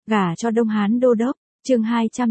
Gả cho Đông Hán Đô Đốc, chương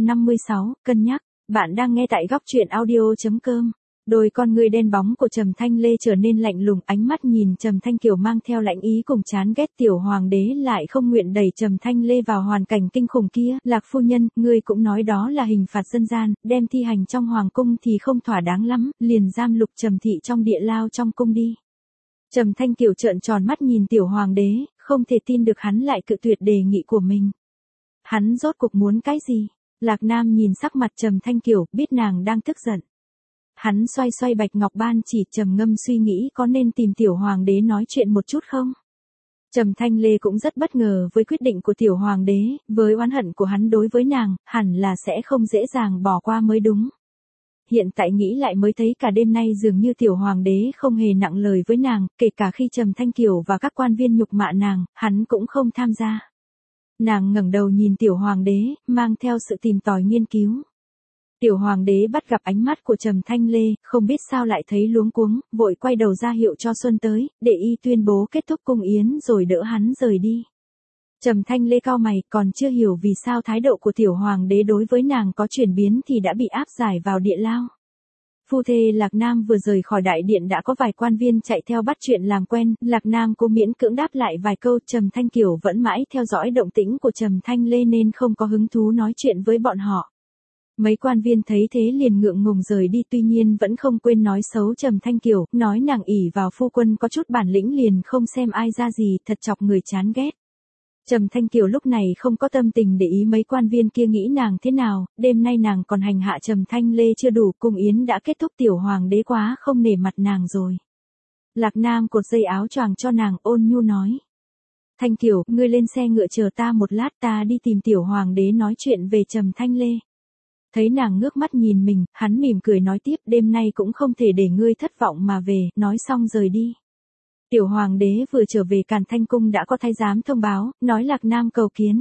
256, cân nhắc, bạn đang nghe tại góc truyện audio.com. Đôi con người đen bóng của Trầm Thanh Lê trở nên lạnh lùng, ánh mắt nhìn Trầm Thanh Kiều mang theo lạnh ý cùng chán ghét. Tiểu hoàng đế lại không nguyện đẩy Trầm Thanh Lê vào hoàn cảnh kinh khủng kia. Lạc phu nhân, ngươi cũng nói đó là hình phạt dân gian, đem thi hành trong hoàng cung thì không thỏa đáng lắm, liền giam Lục Trầm thị trong địa lao trong cung đi. Trầm Thanh Kiều trợn tròn mắt nhìn tiểu hoàng đế, không thể tin được hắn lại cự tuyệt đề nghị của mình. Hắn rốt cuộc muốn cái gì? Lạc Nam nhìn sắc mặt Trầm Thanh Kiều, biết nàng đang tức giận. Hắn xoay xoay bạch ngọc ban chỉ, trầm ngâm suy nghĩ có nên tìm tiểu hoàng đế nói chuyện một chút không. Trầm Thanh Lê cũng rất bất ngờ với quyết định của tiểu hoàng đế, với oán hận của hắn đối với nàng, hẳn là sẽ không dễ dàng bỏ qua mới đúng. Hiện tại nghĩ lại mới thấy cả đêm nay dường như tiểu hoàng đế không hề nặng lời với nàng, kể cả khi Trầm Thanh Kiều và các quan viên nhục mạ nàng, hắn cũng không tham gia. Nàng ngẩng đầu nhìn tiểu hoàng đế, mang theo sự tìm tòi nghiên cứu. Tiểu hoàng đế bắt gặp ánh mắt của Trầm Thanh Lê, không biết sao lại thấy luống cuống, vội quay đầu ra hiệu cho Xuân tới, để y tuyên bố kết thúc cung yến rồi đỡ hắn rời đi. Trầm Thanh Lê cau mày, còn chưa hiểu vì sao thái độ của tiểu hoàng đế đối với nàng có chuyển biến thì đã bị áp giải vào địa lao. Phu thê Lạc Nam vừa rời khỏi đại điện đã có vài quan viên chạy theo bắt chuyện làm quen, Lạc Nam cố miễn cưỡng đáp lại vài câu. Trầm Thanh Kiều vẫn mãi theo dõi động tĩnh của Trầm Thanh Lê nên không có hứng thú nói chuyện với bọn họ. Mấy quan viên thấy thế liền ngượng ngùng rời đi, tuy nhiên vẫn không quên nói xấu Trầm Thanh Kiều, nói nàng ỷ vào phu quân có chút bản lĩnh liền không xem ai ra gì, thật chọc người chán ghét. Trầm Thanh Kiều lúc này không có tâm tình để ý mấy quan viên kia nghĩ nàng thế nào, đêm nay nàng còn hành hạ Trầm Thanh Lê chưa đủ, cung yến đã kết thúc, tiểu hoàng đế quá không nể mặt nàng rồi. Lạc Nam cột dây áo choàng cho nàng, ôn nhu nói. Thanh Kiều, ngươi lên xe ngựa chờ ta một lát, ta đi tìm tiểu hoàng đế nói chuyện về Trầm Thanh Lê. Thấy nàng ngước mắt nhìn mình, hắn mỉm cười nói tiếp, đêm nay cũng không thể để ngươi thất vọng mà về, nói xong rời đi. Tiểu hoàng đế vừa trở về Càn Thanh cung đã có thái giám thông báo, nói Lạc Nam cầu kiến.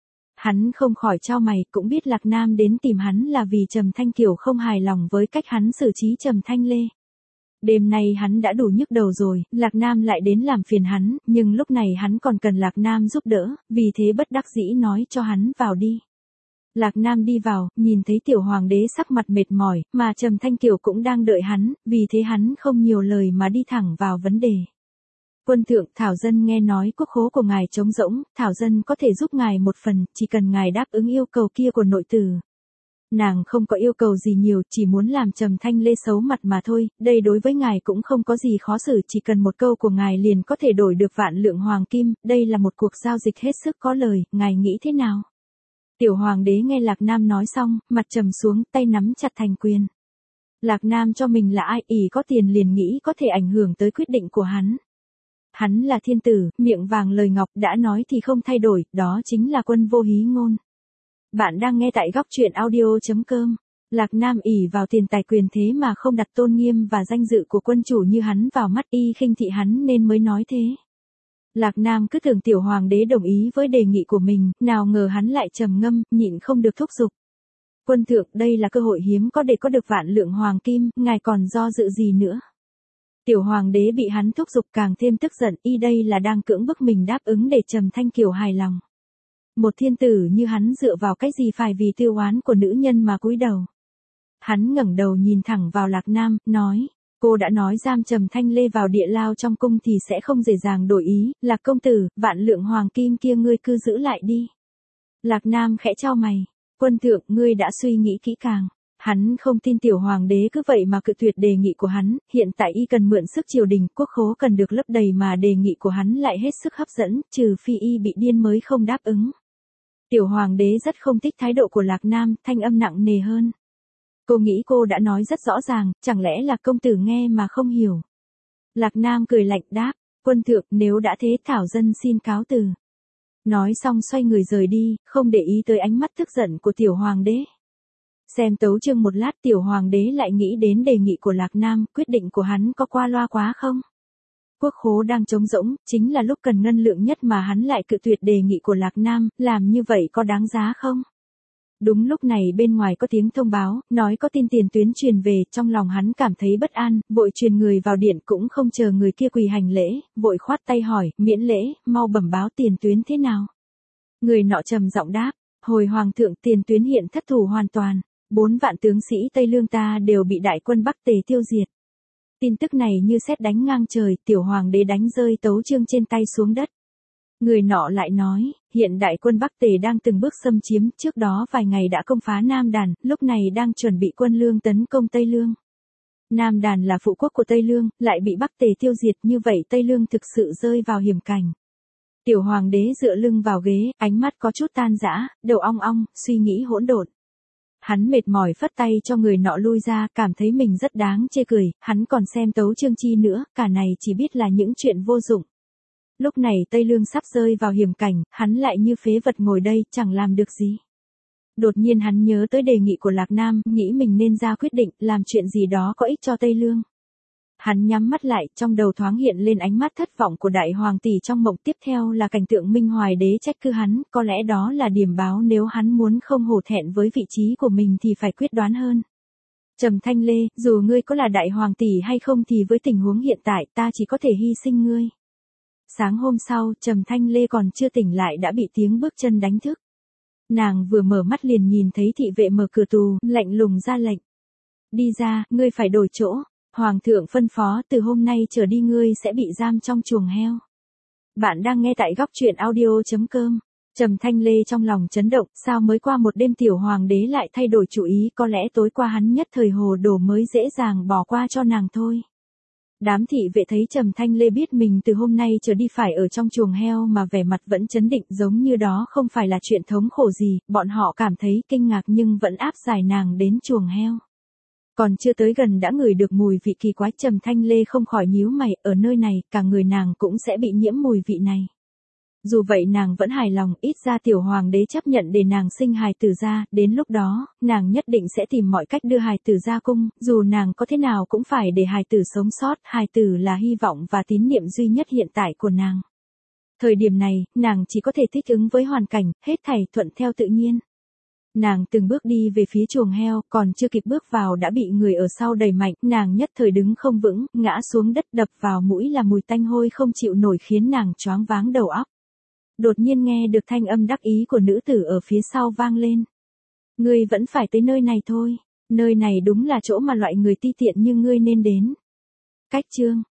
Hắn không khỏi chau mày, cũng biết Lạc Nam đến tìm hắn là vì Trầm Thanh Kiều không hài lòng với cách hắn xử trí Trầm Thanh Lê. Đêm nay hắn đã đủ nhức đầu rồi, Lạc Nam lại đến làm phiền hắn, nhưng lúc này hắn còn cần Lạc Nam giúp đỡ, vì thế bất đắc dĩ nói cho hắn vào đi. Lạc Nam đi vào, nhìn thấy tiểu hoàng đế sắc mặt mệt mỏi, mà Trầm Thanh Kiều cũng đang đợi hắn, vì thế hắn không nhiều lời mà đi thẳng vào vấn đề. Quân thượng, Thảo dân nghe nói quốc khố của ngài trống rỗng, Thảo dân có thể giúp ngài một phần, chỉ cần ngài đáp ứng yêu cầu kia của nội tử. Nàng không có yêu cầu gì nhiều, chỉ muốn làm Trầm Thanh Lê xấu mặt mà thôi, đây đối với ngài cũng không có gì khó xử, chỉ cần một câu của ngài liền có thể đổi được vạn lượng hoàng kim, đây là một cuộc giao dịch hết sức có lời, ngài nghĩ thế nào? Tiểu hoàng đế nghe Lạc Nam nói xong, mặt trầm xuống, tay nắm chặt thành quyền. Lạc Nam cho mình là ai, ỷ có tiền liền nghĩ có thể ảnh hưởng tới quyết định của hắn. Hắn là thiên tử, miệng vàng lời ngọc, đã nói thì không thay đổi, đó chính là quân vô hí ngôn. Bạn đang nghe tại góc truyện audio.com. Lạc Nam ỷ vào tiền tài quyền thế mà không đặt tôn nghiêm và danh dự của quân chủ như hắn vào mắt, y khinh thị hắn nên mới nói thế. Lạc Nam cứ tưởng tiểu hoàng đế đồng ý với đề nghị của mình, nào ngờ hắn lại trầm ngâm, nhịn không được thúc giục. Quân thượng, đây là cơ hội hiếm có để có được vạn lượng hoàng kim, ngài còn do dự gì nữa? Tiểu hoàng đế bị hắn thúc giục càng thêm tức giận, y đây là đang cưỡng bức mình đáp ứng để Trầm Thanh Kiều hài lòng. Một thiên tử như hắn dựa vào cái gì phải vì tiêu oán của nữ nhân mà cúi đầu. Hắn ngẩng đầu nhìn thẳng vào Lạc Nam, nói. Cô đã nói giam Trầm Thanh Lê vào địa lao trong cung thì sẽ không dễ dàng đổi ý, Lạc công tử, vạn lượng hoàng kim kia ngươi cứ giữ lại đi. Lạc Nam khẽ chau mày, quân thượng, ngươi đã suy nghĩ kỹ càng. Hắn không tin tiểu hoàng đế cứ vậy mà cự tuyệt đề nghị của hắn, hiện tại y cần mượn sức triều đình, quốc khố cần được lấp đầy mà đề nghị của hắn lại hết sức hấp dẫn, trừ phi y bị điên mới không đáp ứng. Tiểu hoàng đế rất không thích thái độ của Lạc Nam, thanh âm nặng nề hơn. Cô nghĩ cô đã nói rất rõ ràng, chẳng lẽ là công tử nghe mà không hiểu. Lạc Nam cười lạnh đáp, quân thượng, nếu đã thế Thảo dân xin cáo từ. Nói xong xoay người rời đi, không để ý tới ánh mắt tức giận của tiểu hoàng đế. Xem tấu chương một lát, tiểu hoàng đế lại nghĩ đến đề nghị của Lạc Nam, quyết định của hắn có qua loa quá không? Quốc khố đang trống rỗng, chính là lúc cần ngân lượng nhất mà hắn lại cự tuyệt đề nghị của Lạc Nam, làm như vậy có đáng giá không? Đúng lúc này bên ngoài có tiếng thông báo, nói có tin tiền tuyến truyền về, trong lòng hắn cảm thấy bất an, vội truyền người vào điện, cũng không chờ người kia quỳ hành lễ, vội khoát tay hỏi, miễn lễ, mau bẩm báo tiền tuyến thế nào. Người nọ trầm giọng đáp, hồi hoàng thượng tiền tuyến hiện thất thủ hoàn toàn, 4 vạn tướng sĩ Tây Lương ta đều bị đại quân Bắc Tề tiêu diệt. Tin tức này như sét đánh ngang trời, tiểu hoàng đế đánh rơi tấu chương trên tay xuống đất. Người nọ lại nói, hiện đại quân Bắc Tề đang từng bước xâm chiếm, trước đó vài ngày đã công phá Nam Đàn, lúc này đang chuẩn bị quân lương tấn công Tây Lương. Nam Đàn là phụ quốc của Tây Lương, lại bị Bắc Tề tiêu diệt, như vậy Tây Lương thực sự rơi vào hiểm cảnh. Tiểu hoàng đế dựa lưng vào ghế, ánh mắt có chút tan rã, đầu ong ong, suy nghĩ hỗn độn. Hắn mệt mỏi phất tay cho người nọ lui ra, cảm thấy mình rất đáng chê cười, hắn còn xem tấu chương chi nữa, cả này chỉ biết là những chuyện vô dụng. Lúc này Tây Lương sắp rơi vào hiểm cảnh, hắn lại như phế vật ngồi đây, chẳng làm được gì. Đột nhiên hắn nhớ tới đề nghị của Lạc Nam, nghĩ mình nên ra quyết định, làm chuyện gì đó có ích cho Tây Lương. Hắn nhắm mắt lại, trong đầu thoáng hiện lên ánh mắt thất vọng của đại hoàng tỷ trong mộng, tiếp theo là cảnh tượng Minh Hoài đế trách cứ hắn, có lẽ đó là điểm báo nếu hắn muốn không hổ thẹn với vị trí của mình thì phải quyết đoán hơn. Trầm Thanh Lê, dù ngươi có là đại hoàng tỷ hay không thì với tình huống hiện tại ta chỉ có thể hy sinh ngươi. Sáng hôm sau, Trầm Thanh Lê còn chưa tỉnh lại đã bị tiếng bước chân đánh thức. Nàng vừa mở mắt liền nhìn thấy thị vệ mở cửa tù, lạnh lùng ra lệnh. Đi ra, ngươi phải đổi chỗ. Hoàng thượng phân phó từ hôm nay trở đi ngươi sẽ bị giam trong chuồng heo. Bạn đang nghe tại góc truyện audio.com. Trầm Thanh Lê trong lòng chấn động, sao mới qua một đêm tiểu hoàng đế lại thay đổi chủ ý, có lẽ tối qua hắn nhất thời hồ đồ mới dễ dàng bỏ qua cho nàng thôi. Đám thị vệ thấy Trầm Thanh Lê biết mình từ hôm nay trở đi phải ở trong chuồng heo mà vẻ mặt vẫn chấn định giống như đó không phải là chuyện thống khổ gì, bọn họ cảm thấy kinh ngạc nhưng vẫn áp giải nàng đến chuồng heo. Còn chưa tới gần đã ngửi được mùi vị kỳ quái, Trầm Thanh Lê không khỏi nhíu mày, ở nơi này, cả người nàng cũng sẽ bị nhiễm mùi vị này. Dù vậy nàng vẫn hài lòng, ít ra tiểu hoàng đế chấp nhận để nàng sinh hài tử ra, đến lúc đó, nàng nhất định sẽ tìm mọi cách đưa hài tử ra cung, dù nàng có thế nào cũng phải để hài tử sống sót, hài tử là hy vọng và tín niệm duy nhất hiện tại của nàng. Thời điểm này, nàng chỉ có thể thích ứng với hoàn cảnh, hết thảy thuận theo tự nhiên. Nàng từng bước đi về phía chuồng heo, còn chưa kịp bước vào đã bị người ở sau đẩy mạnh, nàng nhất thời đứng không vững, ngã xuống đất, đập vào mũi là mùi tanh hôi không chịu nổi khiến nàng choáng váng đầu óc. Đột nhiên nghe được thanh âm đắc ý của nữ tử ở phía sau vang lên. Ngươi vẫn phải tới nơi này thôi, nơi này đúng là chỗ mà loại người ti tiện như ngươi nên đến. Cách chương